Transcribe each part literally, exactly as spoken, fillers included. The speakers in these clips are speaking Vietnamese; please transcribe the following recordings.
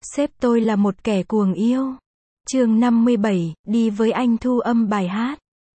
Sếp tôi là một kẻ cuồng yêu. Chương năm mươi bảy, đi với anh thu âm bài hát.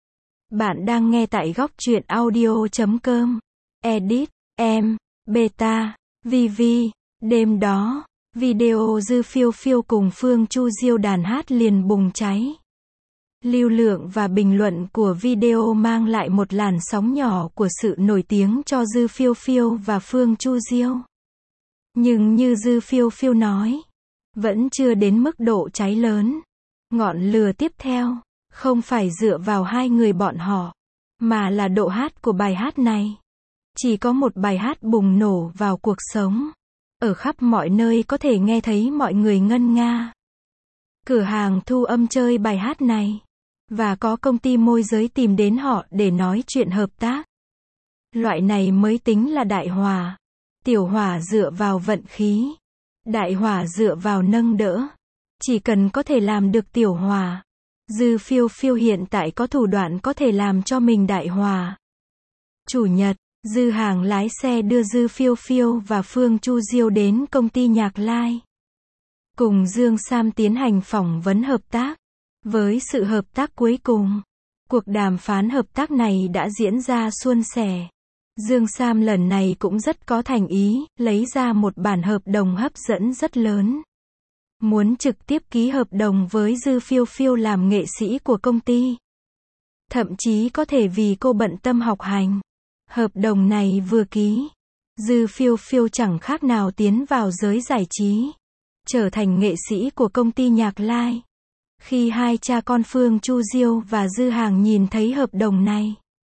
Bạn đang nghe tại góc truyện audio chấm com. Edit, em, Beta, Vivi. Đêm đó, video Dư Phiêu Phiêu cùng Phương Chu Diêu đàn hát liền bùng cháy. Lưu lượng và bình luận của video mang lại một làn sóng nhỏ của sự nổi tiếng cho Dư Phiêu Phiêu và Phương Chu Diêu. Nhưng như Dư Phiêu Phiêu nói, vẫn chưa đến mức độ cháy lớn. Ngọn lửa tiếp theo, không phải dựa vào hai người bọn họ, mà là độ hát của bài hát này. Chỉ có một bài hát bùng nổ vào cuộc sống. Ở khắp mọi nơi có thể nghe thấy mọi người ngân nga. Cửa hàng thu âm chơi bài hát này. Và có công ty môi giới tìm đến họ để nói chuyện hợp tác. Loại này mới tính là đại hòa. Tiểu hòa dựa vào vận khí. Đại hòa dựa vào nâng đỡ. Chỉ cần có thể làm được tiểu hòa. Dư Phiêu Phiêu hiện tại có thủ đoạn có thể làm cho mình đại hòa. Chủ nhật, Dư Hàng lái xe đưa Dư Phiêu Phiêu và Phương Chu Diêu đến công ty Nhạc Lai. Cùng Dương Sam tiến hành phỏng vấn hợp tác. Với sự hợp tác cuối cùng, cuộc đàm phán hợp tác này đã diễn ra suôn sẻ. Dương Sam lần này cũng rất có thành ý, lấy ra một bản hợp đồng hấp dẫn rất lớn. Muốn trực tiếp ký hợp đồng với Dư Phiêu Phiêu làm nghệ sĩ của công ty. Thậm chí có thể vì cô bận tâm học hành. Hợp đồng này vừa ký, Dư Phiêu Phiêu chẳng khác nào tiến vào giới giải trí. Trở thành nghệ sĩ của công ty Nhạc Lai. Khi hai cha con Phương Chu Diêu và Dư Hàng nhìn thấy hợp đồng này,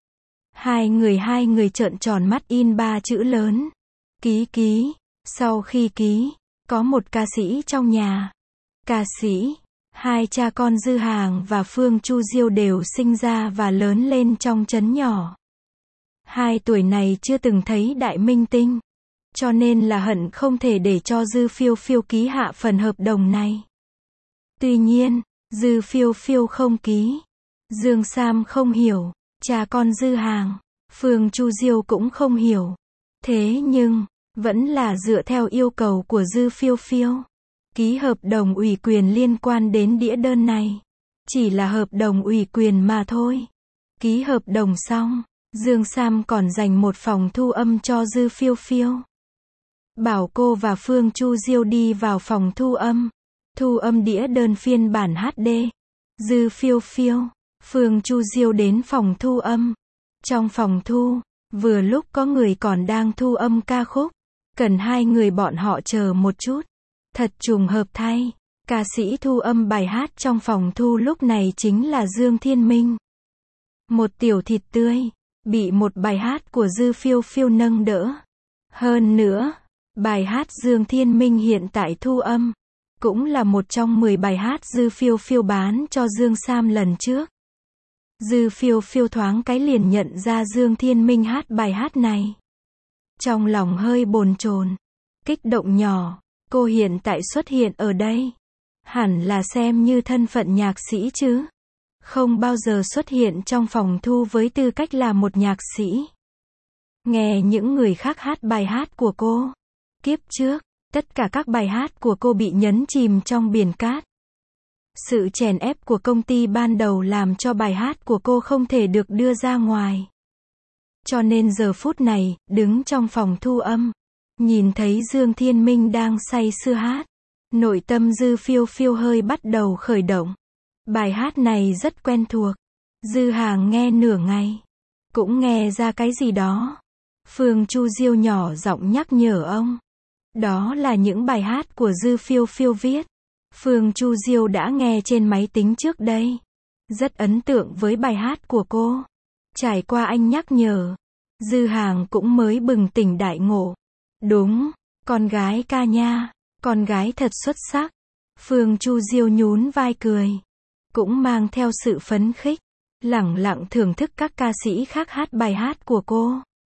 Hai người hai người trợn tròn mắt in ba chữ lớn. Ký ký. Sau khi ký, có một ca sĩ trong nhà. Ca sĩ, hai cha con Dư Hàng và Phương Chu Diêu đều sinh ra và lớn lên trong trấn nhỏ. Hai tuổi này chưa từng thấy đại minh tinh. Cho nên là hận không thể để cho Dư Phiêu Phiêu ký hạ phần hợp đồng này. Tuy nhiên, Dư Phiêu Phiêu không ký. Dương Sam không hiểu. Cha con Dư Hàng, Phương Chu Diêu cũng không hiểu. Thế nhưng, vẫn là dựa theo yêu cầu của Dư Phiêu Phiêu. Ký hợp đồng ủy quyền liên quan đến đĩa đơn này. Chỉ là hợp đồng ủy quyền mà thôi. Ký hợp đồng xong, Dương Sam còn dành một phòng thu âm cho Dư Phiêu Phiêu. Bảo cô và Phương Chu Diêu đi vào phòng thu âm. Thu âm đĩa đơn phiên bản hát đê. Dư Phiêu Phiêu, Phương Chu Diêu đến phòng thu âm. Trong phòng thu, vừa lúc có người còn đang thu âm ca khúc. Cần hai người bọn họ chờ một chút. Thật trùng hợp thay, ca sĩ thu âm bài hát trong phòng thu lúc này chính là Dương Thiên Minh. Một tiểu thịt tươi, bị một bài hát của Dư Phiêu Phiêu nâng đỡ. Hơn nữa, bài hát Dương Thiên Minh hiện tại thu âm, cũng là một trong mười bài hát Dư Phiêu Phiêu bán cho Dương Sam lần trước. Dư Phiêu Phiêu thoáng cái liền nhận ra Dương Thiên Minh hát bài hát này. Trong lòng hơi bồn chồn, kích động nhỏ, cô hiện tại xuất hiện ở đây. Hẳn là xem như thân phận nhạc sĩ chứ. Không bao giờ xuất hiện trong phòng thu với tư cách là một nhạc sĩ. Nghe những người khác hát bài hát của cô. Kiếp trước, tất cả các bài hát của cô bị nhấn chìm trong biển cát. Sự chèn ép của công ty ban đầu làm cho bài hát của cô không thể được đưa ra ngoài. Cho nên giờ phút này, đứng trong phòng thu âm, nhìn thấy Dương Thiên Minh đang say sưa hát. Nội tâm Dư Phiêu Phiêu hơi bắt đầu khởi động. Bài hát này rất quen thuộc. Dư Hàng nghe nửa ngày, cũng nghe ra cái gì đó. Phương Chu Diêu nhỏ giọng nhắc nhở ông. Đó là những bài hát của Dư Phiêu Phiêu viết. Phương Chu Diêu đã nghe trên máy tính trước đây. Rất ấn tượng với bài hát của cô. Trải qua anh nhắc nhở, Dư Hàng cũng mới bừng tỉnh đại ngộ. Đúng, con gái ca nha, con gái thật xuất sắc. Phương Chu Diêu nhún vai cười, cũng mang theo sự phấn khích, lẳng lặng thưởng thức các ca sĩ khác hát bài hát của cô.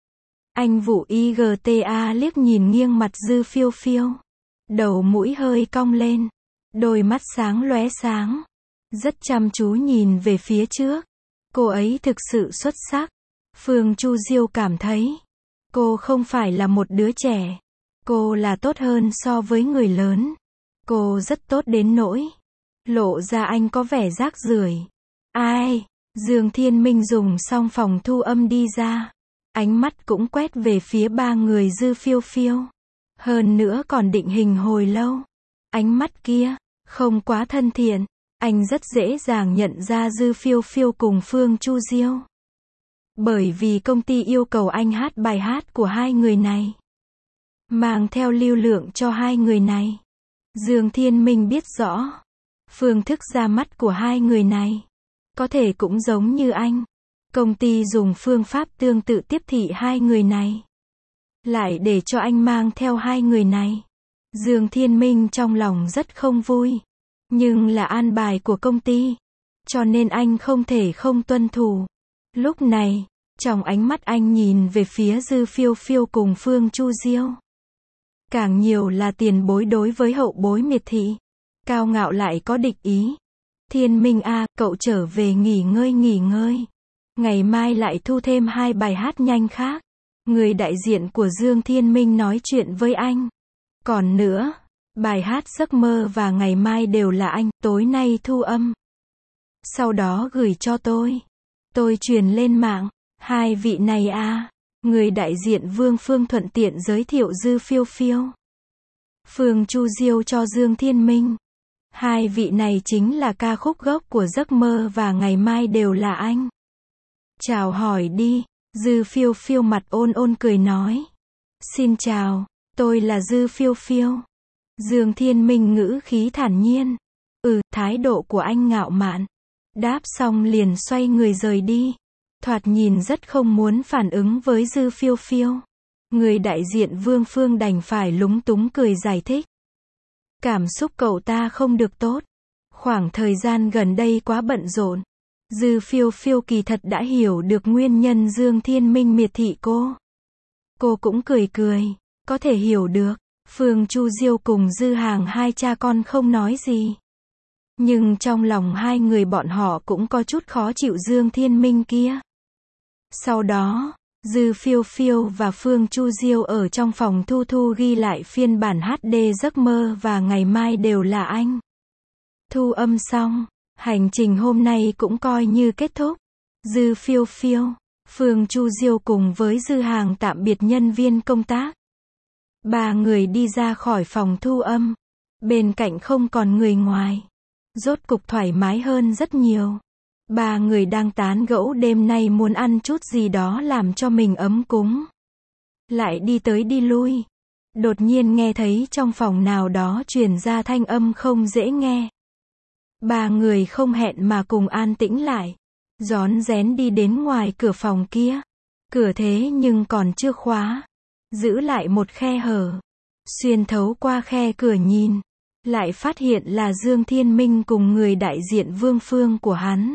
Anh Vũ i giê tê a liếc nhìn nghiêng mặt Dư Phiêu Phiêu. Đầu mũi hơi cong lên. Đôi mắt sáng lóe sáng. Rất chăm chú nhìn về phía trước. Cô ấy thực sự xuất sắc. Phương Chu Diêu cảm thấy. Cô không phải là một đứa trẻ. Cô là tốt hơn so với người lớn. Cô rất tốt đến nỗi lộ ra anh có vẻ rác rưởi. Ai? Dương Thiên Minh dùng xong phòng thu âm đi ra. Ánh mắt cũng quét về phía ba người Dư Phiêu Phiêu. Hơn nữa còn định hình hồi lâu. Ánh mắt kia, không quá thân thiện. Anh rất dễ dàng nhận ra Dư Phiêu Phiêu cùng Phương Chu Diêu. Bởi vì công ty yêu cầu anh hát bài hát của hai người này. Mang theo lưu lượng cho hai người này. Dương Thiên Minh biết rõ. Phương thức ra mắt của hai người này. Có thể cũng giống như anh. Công ty dùng phương pháp tương tự tiếp thị hai người này. Lại để cho anh mang theo hai người này. Dương Thiên Minh trong lòng rất không vui. Nhưng là an bài của công ty. Cho nên anh không thể không tuân thủ. Lúc này, trong ánh mắt anh nhìn về phía Dư Phiêu Phiêu cùng Phương Chu Diêu. Càng nhiều là tiền bối đối với hậu bối miệt thị. Cao ngạo lại có địch ý. Thiên Minh a, cậu trở về nghỉ ngơi nghỉ ngơi. Ngày mai lại thu thêm hai bài hát nhanh khác. Người đại diện của Dương Thiên Minh nói chuyện với anh. Còn nữa, bài hát Giấc Mơ và Ngày Mai đều là anh, tối nay thu âm. Sau đó gửi cho tôi. Tôi truyền lên mạng. Hai vị này a. Người đại diện Vương Phương thuận tiện giới thiệu Dư Phiêu Phiêu. Phương Chu Diêu cho Dương Thiên Minh. Hai vị này chính là ca khúc gốc của Giấc Mơ và Ngày Mai đều là anh. Chào hỏi đi. Dư Phiêu Phiêu mặt ôn ôn cười nói. Xin chào, tôi là Dư Phiêu Phiêu. Dương Thiên Minh ngữ khí thản nhiên. Ừ, thái độ của anh ngạo mạn. Đáp xong liền xoay người rời đi. Thoạt nhìn rất không muốn phản ứng với Dư Phiêu Phiêu. Người đại diện Vương Phương đành phải lúng túng cười giải thích. Cảm xúc cậu ta không được tốt. Khoảng thời gian gần đây quá bận rộn. Dư Phiêu Phiêu kỳ thật đã hiểu được nguyên nhân Dương Thiên Minh miệt thị cô. Cô cũng cười cười. Có thể hiểu được. Phương Chu Diêu cùng Dư Hàng hai cha con không nói gì. Nhưng trong lòng hai người bọn họ cũng có chút khó chịu Dương Thiên Minh kia. Sau đó, Dư Phiêu Phiêu và Phương Chu Diêu ở trong phòng thu thu ghi lại phiên bản hát đê Giấc Mơ và Ngày Mai đều là anh. Thu âm xong, hành trình hôm nay cũng coi như kết thúc. Dư Phiêu Phiêu, Phương Chu Diêu cùng với Dư Hàng tạm biệt nhân viên công tác. Ba người đi ra khỏi phòng thu âm. Bên cạnh không còn người ngoài. Rốt cục thoải mái hơn rất nhiều. Ba người đang tán gẫu đêm nay muốn ăn chút gì đó làm cho mình ấm cúng. Lại đi tới đi lui. Đột nhiên nghe thấy trong phòng nào đó truyền ra thanh âm không dễ nghe. Ba người không hẹn mà cùng an tĩnh lại. Rón rén đi đến ngoài cửa phòng kia. Cửa thế nhưng còn chưa khóa. Giữ lại một khe hở. Xuyên thấu qua khe cửa nhìn. Lại phát hiện là Dương Thiên Minh cùng người đại diện Vương Phương của hắn.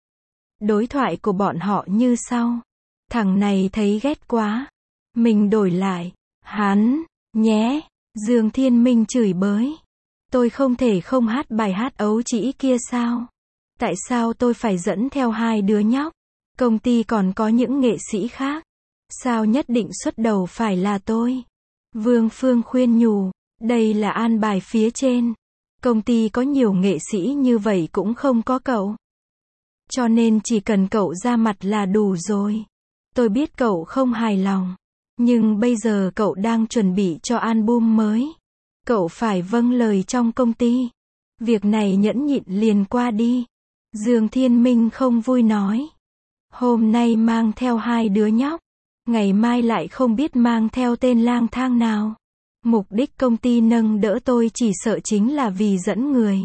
Đối thoại của bọn họ như sau. Thằng này thấy ghét quá. Mình đổi lại. Hắn, nhé. Dương Thiên Minh chửi bới. Tôi không thể không hát bài hát ấu trĩ kia sao? Tại sao tôi phải dẫn theo hai đứa nhóc? Công ty còn có những nghệ sĩ khác. Sao nhất định xuất đầu phải là tôi? Vương Phương khuyên nhủ. Đây là an bài phía trên. Công ty có nhiều nghệ sĩ như vậy cũng không có cậu. Cho nên chỉ cần cậu ra mặt là đủ rồi. Tôi biết cậu không hài lòng. Nhưng bây giờ cậu đang chuẩn bị cho album mới. Cậu phải vâng lời trong công ty. Việc này nhẫn nhịn liền qua đi. Dương Thiên Minh không vui nói. Hôm nay mang theo hai đứa nhóc. Ngày mai lại không biết mang theo tên lang thang nào. Mục đích công ty nâng đỡ tôi chỉ sợ chính là vì dẫn người.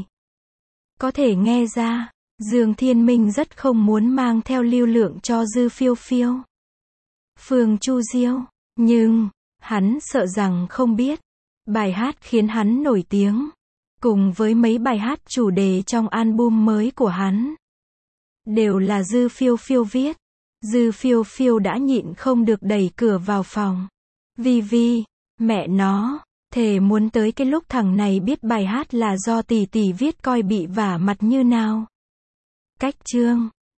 Có thể nghe ra, Dương Thiên Minh rất không muốn mang theo lưu lượng cho Dư Phiêu Phiêu. Phương Chu Diêu, nhưng, hắn sợ rằng không biết. Bài hát khiến hắn nổi tiếng. Cùng với mấy bài hát chủ đề trong album mới của hắn. Đều là Dư Phiêu Phiêu viết. Dư Phiêu Phiêu đã nhịn không được đẩy cửa vào phòng. Vi Vi, mẹ nó, thề muốn tới cái lúc thằng này biết bài hát là do tỷ tỷ viết coi bị vả mặt như nào. Cách chương